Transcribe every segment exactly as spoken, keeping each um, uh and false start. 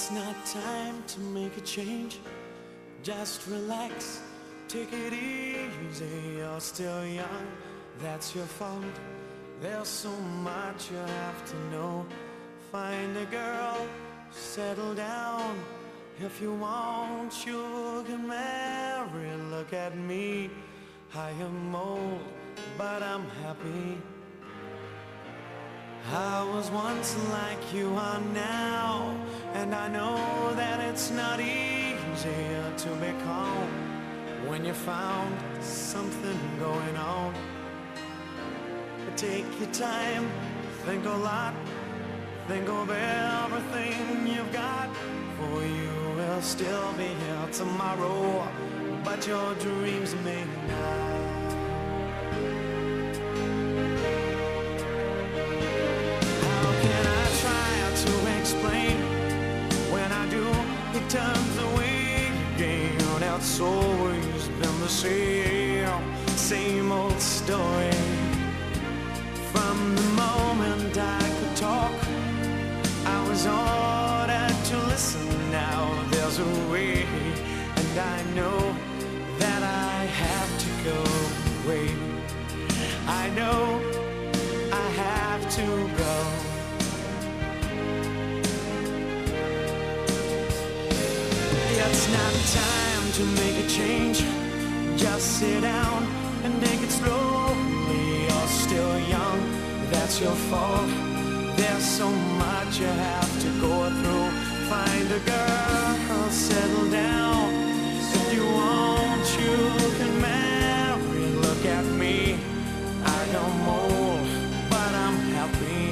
It's not time to make a change. Just relax, take it easy. You're still young, that's your fault. There's so much you have to know. Find a girl, settle down. If you want, you can marry. Look at me, I am old, but I'm happy. I was once like you are now, and I know that it's not easier to be calm when you found something going on. Take your time, think a lot, think of everything you've got. For you will still be here tomorrow, but your dreams may not. How can I try to explain? When I do, it turns away again. It's always been the same, same old story. From the moment I could talk, I was ordered to listen. Now there's a way, and I know that I have to go away. I know I have to go. It's not time to make a change. Just sit down and take it slowly. You're still young, that's your fault. There's so much you have to go through. Find a girl, settle down. If you want, you can marry. Look at me, I am old, but I'm happy.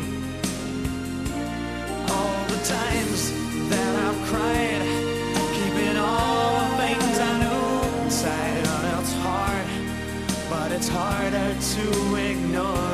All the times that I've cried, keeping all the things I knew inside. It's hard, but it's harder to ignore.